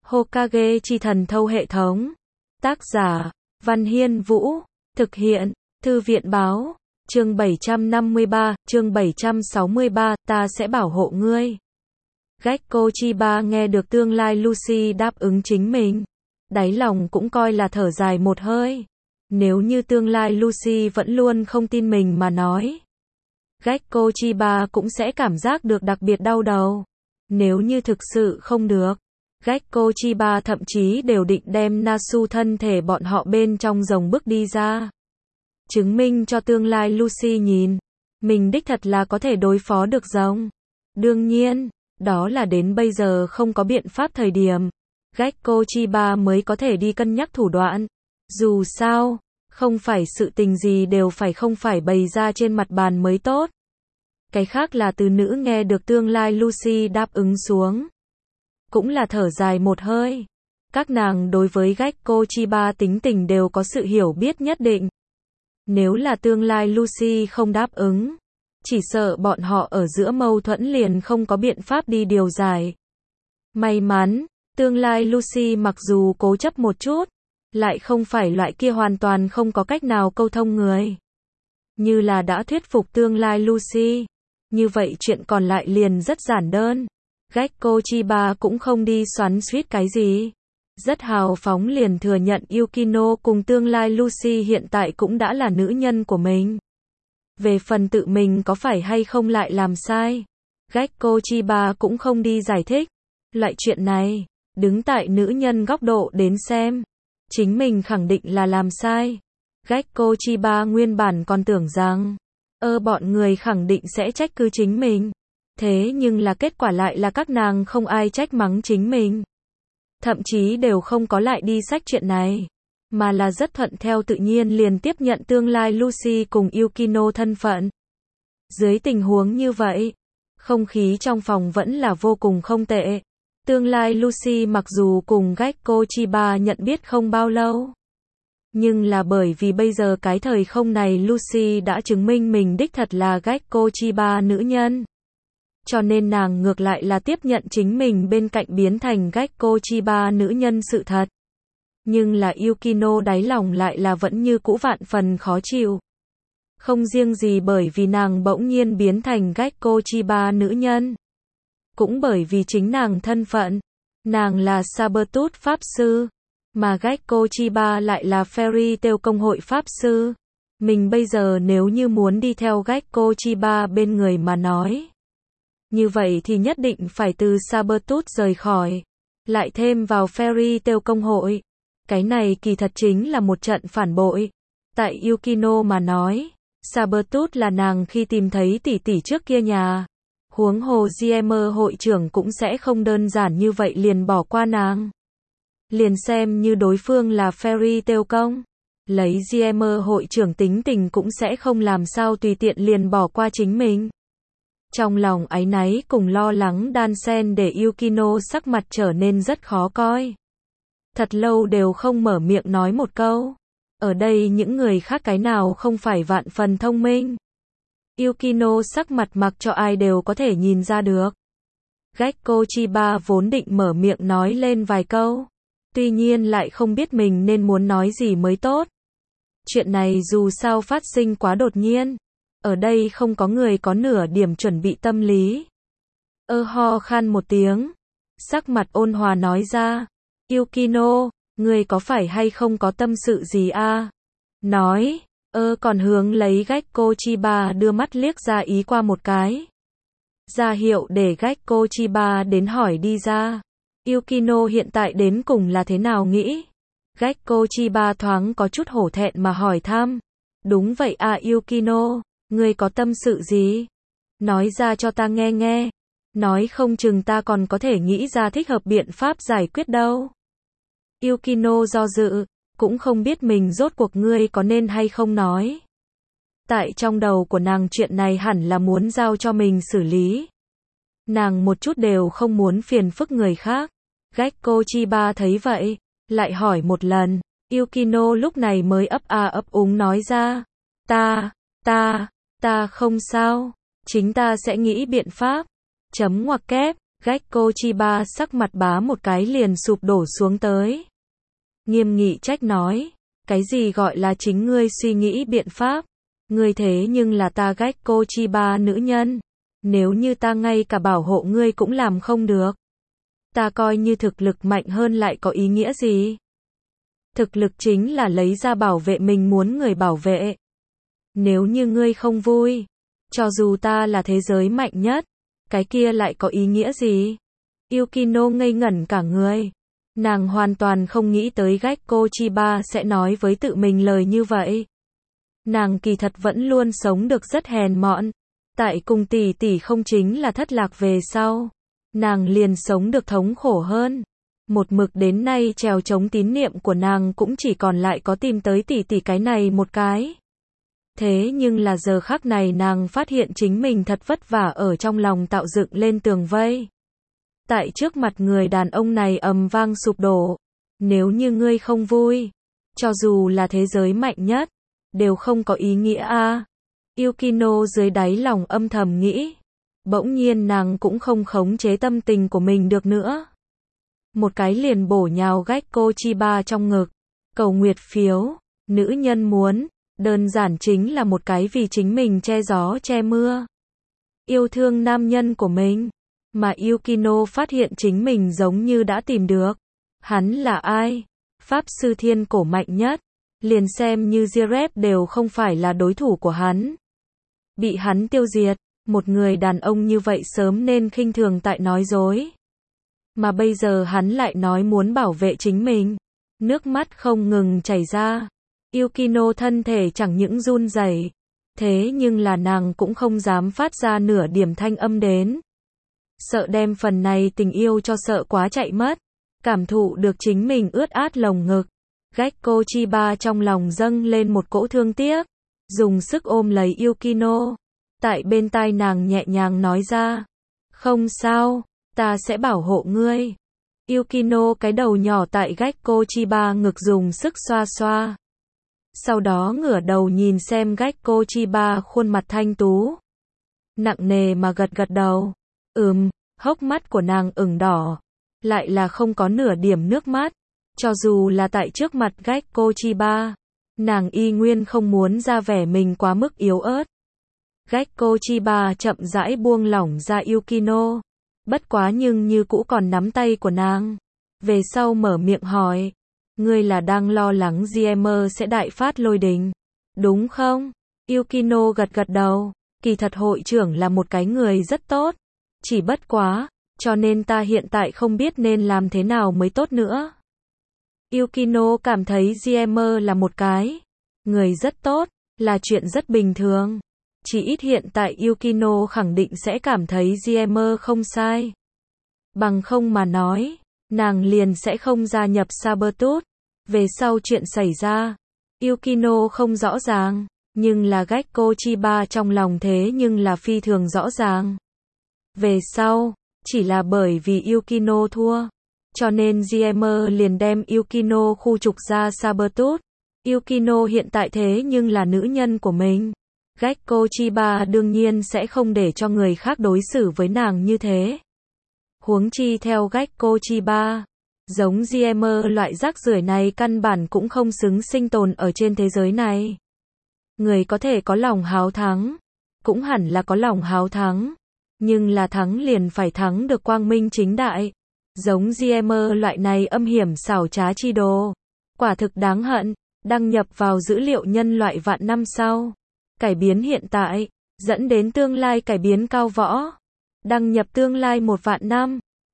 Hokage chi thần thâu hệ thống. Tác giả, Văn Hiên Vũ. Thực hiện, Thư viện báo. Chương 753, chương 763, ta sẽ bảo hộ ngươi. Gekko Chiba nghe được tương lai Lucy đáp ứng chính mình. Đáy lòng cũng coi là thở dài một hơi. Nếu như tương lai Lucy vẫn luôn không tin mình mà nói, Gekko Chiba cũng sẽ cảm giác được đặc biệt đau đầu. Nếu như thực sự không được, Gekko Chiba thậm chí đều định đem Nasu thân thể bọn họ bên trong rồng bước đi ra. Chứng minh cho tương lai Lucy nhìn, mình đích thật là có thể đối phó được rồng. Đương nhiên, đó là đến bây giờ không có biện pháp thời điểm, Gekko Chiba mới có thể đi cân nhắc thủ đoạn. Dù sao, không phải sự tình gì đều không phải bày ra trên mặt bàn mới tốt. Cái khác là từ nữ nghe được tương lai Lucy đáp ứng xuống, cũng là thở dài một hơi. Các nàng đối với Gekko Chiba tính tình đều có sự hiểu biết nhất định. Nếu là tương lai Lucy không đáp ứng, chỉ sợ bọn họ ở giữa mâu thuẫn liền không có biện pháp đi điều giải. May mắn, tương lai Lucy mặc dù cố chấp một chút, lại không phải loại kia hoàn toàn không có cách nào câu thông người. Như là đã thuyết phục tương lai Lucy, như vậy chuyện còn lại liền rất giản đơn. Gekko Chiba cũng không đi xoắn xuýt cái gì. Rất hào phóng liền thừa nhận Yukino cùng tương lai Lucy hiện tại cũng đã là nữ nhân của mình. Về phần tự mình có phải hay không lại làm sai, Gekko Chiba cũng không đi giải thích. Loại chuyện này, đứng tại nữ nhân góc độ đến xem, chính mình khẳng định là làm sai. Gekko Chiba nguyên bản còn tưởng rằng, bọn người khẳng định sẽ trách cứ chính mình. Thế nhưng là kết quả lại là các nàng không ai trách mắng chính mình. Thậm chí đều không có lại đi sách chuyện này, mà là rất thuận theo tự nhiên liền tiếp nhận tương lai Lucy cùng Yukino thân phận. Dưới tình huống như vậy, không khí trong phòng vẫn là vô cùng không tệ. Tương lai Lucy mặc dù cùng Gekko Chiba nhận biết không bao lâu, nhưng là bởi vì bây giờ cái thời không này Lucy đã chứng minh mình đích thật là Gekko Chiba nữ nhân. Cho nên nàng ngược lại là tiếp nhận chính mình bên cạnh biến thành Gekko Chiba nữ nhân sự thật. Nhưng là Yukino đáy lòng lại là vẫn như cũ vạn phần khó chịu. Không riêng gì bởi vì nàng bỗng nhiên biến thành Gekko Chiba nữ nhân, cũng bởi vì chính nàng thân phận. Nàng là Sabertooth Pháp Sư, mà Gekko Chiba lại là Fairy Tail Công hội Pháp Sư. Mình bây giờ nếu như muốn đi theo Gekko Chiba bên người mà nói, như vậy thì nhất định phải từ Sabertooth rời khỏi, lại thêm vào Fairy Tail Công hội. Cái này kỳ thật chính là một trận phản bội. Tại Yukino mà nói, Sabertooth là nàng khi tìm thấy tỷ tỷ trước kia nhà. Huống hồ GM hội trưởng cũng sẽ không đơn giản như vậy liền bỏ qua nàng. Liền xem như đối phương là Fairy Tail Công, lấy GM hội trưởng tính tình cũng sẽ không làm sao tùy tiện liền bỏ qua chính mình. Trong lòng áy náy cùng lo lắng đan xen để Yukino sắc mặt trở nên rất khó coi. Thật lâu đều không mở miệng nói một câu. Ở đây những người khác cái nào không phải vạn phần thông minh. Yukino sắc mặt mặc cho ai đều có thể nhìn ra được. Gekko Chiba vốn định mở miệng nói lên vài câu, tuy nhiên lại không biết mình nên muốn nói gì mới tốt. Chuyện này dù sao phát sinh quá đột nhiên, ở đây không có người có nửa điểm chuẩn bị tâm lý. Ho khan một tiếng, sắc mặt ôn hòa nói ra, Yukino, ngươi có phải hay không có tâm sự gì a? Nói, còn hướng lấy Gekko Chiba đưa mắt liếc ra ý qua một cái. Ra hiệu để Gekko Chiba đến hỏi đi ra. Yukino hiện tại đến cùng là thế nào nghĩ? Gekko Chiba thoáng có chút hổ thẹn mà hỏi thăm. Đúng vậy à Yukino, ngươi có tâm sự gì? Nói ra cho ta nghe nghe. Nói không chừng ta còn có thể nghĩ ra thích hợp biện pháp giải quyết đâu. Yukino do dự, cũng không biết mình rốt cuộc ngươi có nên hay không nói. Tại trong đầu của nàng chuyện này hẳn là muốn giao cho mình xử lý. Nàng một chút đều không muốn phiền phức người khác. Gekko Chiba thấy vậy, lại hỏi một lần. Yukino lúc này mới ấp úng nói ra. Ta không sao, chính ta sẽ nghĩ biện pháp. Chấm ngoặc kép, Gecko Chiba sắc mặt bá một cái liền sụp đổ xuống tới. Nghiêm nghị trách nói, cái gì gọi là chính ngươi suy nghĩ biện pháp? Ngươi thế nhưng là ta Gecko Chiba nữ nhân. Nếu như ta ngay cả bảo hộ ngươi cũng làm không được. Ta coi như thực lực mạnh hơn lại có ý nghĩa gì? Thực lực chính là lấy ra bảo vệ mình muốn người bảo vệ. Nếu như ngươi không vui, cho dù ta là thế giới mạnh nhất, cái kia lại có ý nghĩa gì? Yukino ngây ngẩn cả người. Nàng hoàn toàn không nghĩ tới Gecko Chiba sẽ nói với tự mình lời như vậy. Nàng kỳ thật vẫn luôn sống được rất hèn mọn. Tại cùng tỷ tỷ không chính là thất lạc về sau. Nàng liền sống được thống khổ hơn. Một mực đến nay trèo chống tín niệm của nàng cũng chỉ còn lại có tìm tới tỷ tỷ cái này một cái. Thế nhưng là giờ khắc này nàng phát hiện chính mình thật vất vả ở trong lòng tạo dựng lên tường vây. Tại trước mặt người đàn ông này ầm vang sụp đổ. Nếu như ngươi không vui, cho dù là thế giới mạnh nhất, đều không có ý nghĩa a. Yukino dưới đáy lòng âm thầm nghĩ. Bỗng nhiên nàng cũng không khống chế tâm tình của mình được nữa. Một cái liền bổ nhào Gecko Chiba trong ngực. Cầu nguyệt phiếu, nữ nhân muốn, đơn giản chính là một cái vì chính mình che gió che mưa. Yêu thương nam nhân của mình. Mà Yukino phát hiện chính mình giống như đã tìm được. Hắn là ai? Pháp sư thiên cổ mạnh nhất. Liền xem như Jirep đều không phải là đối thủ của hắn. Bị hắn tiêu diệt. Một người đàn ông như vậy sớm nên khinh thường tại nói dối. Mà bây giờ hắn lại nói muốn bảo vệ chính mình. Nước mắt không ngừng chảy ra. Yukino thân thể chẳng những run rẩy, thế nhưng là nàng cũng không dám phát ra nửa điểm thanh âm đến. Sợ đem phần này tình yêu cho sợ quá chạy mất. Cảm thụ được chính mình ướt át lồng ngực. Gecko Chiba trong lòng dâng lên một cỗ thương tiếc. Dùng sức ôm lấy Yukino. Tại bên tai nàng nhẹ nhàng nói ra. Không sao, ta sẽ bảo hộ ngươi. Yukino cái đầu nhỏ tại Gecko Chiba ngực dùng sức xoa xoa. Sau đó ngửa đầu nhìn xem Gecko Chiba khuôn mặt thanh tú. Nặng nề mà gật gật đầu. Hốc mắt của nàng ửng đỏ. Lại là không có nửa điểm nước mắt. Cho dù là tại trước mặt Gecko Chiba, nàng y nguyên không muốn ra vẻ mình quá mức yếu ớt. Gecko Chiba chậm rãi buông lỏng ra Yukino. Bất quá nhưng như cũ còn nắm tay của nàng. Về sau mở miệng hỏi. Ngươi là đang lo lắng GM sẽ đại phát lôi đình, đúng không? Yukino gật gật đầu. Kỳ thật hội trưởng là một cái người rất tốt. Chỉ bất quá, cho nên ta hiện tại không biết nên làm thế nào mới tốt nữa. Yukino cảm thấy GM là một cái người rất tốt, là chuyện rất bình thường. Chỉ ít hiện tại Yukino khẳng định sẽ cảm thấy GM không sai. Bằng không mà nói, nàng liền sẽ không gia nhập Sabertooth. Về sau chuyện xảy ra, Yukino không rõ ràng, nhưng là Gecko Chiba trong lòng thế nhưng là phi thường rõ ràng. Về sau, chỉ là bởi vì Yukino thua, cho nên GM liền đem Yukino khu trục ra Sabertooth. Yukino hiện tại thế nhưng là nữ nhân của mình. Gecko Chiba đương nhiên sẽ không để cho người khác đối xử với nàng như thế. Huống chi theo Gecko Chiba, giống GM loại rác rưởi này căn bản cũng không xứng sinh tồn ở trên thế giới này. Người có thể có lòng háo thắng, cũng hẳn là có lòng háo thắng, nhưng là thắng liền phải thắng được quang minh chính đại. Giống GM loại này âm hiểm xảo trá chi đồ, quả thực đáng hận. Đăng nhập vào dữ liệu nhân loại vạn năm sau, cải biến hiện tại, dẫn đến tương lai cải biến cao võ. Đăng nhập tương lai 1 vạn năm.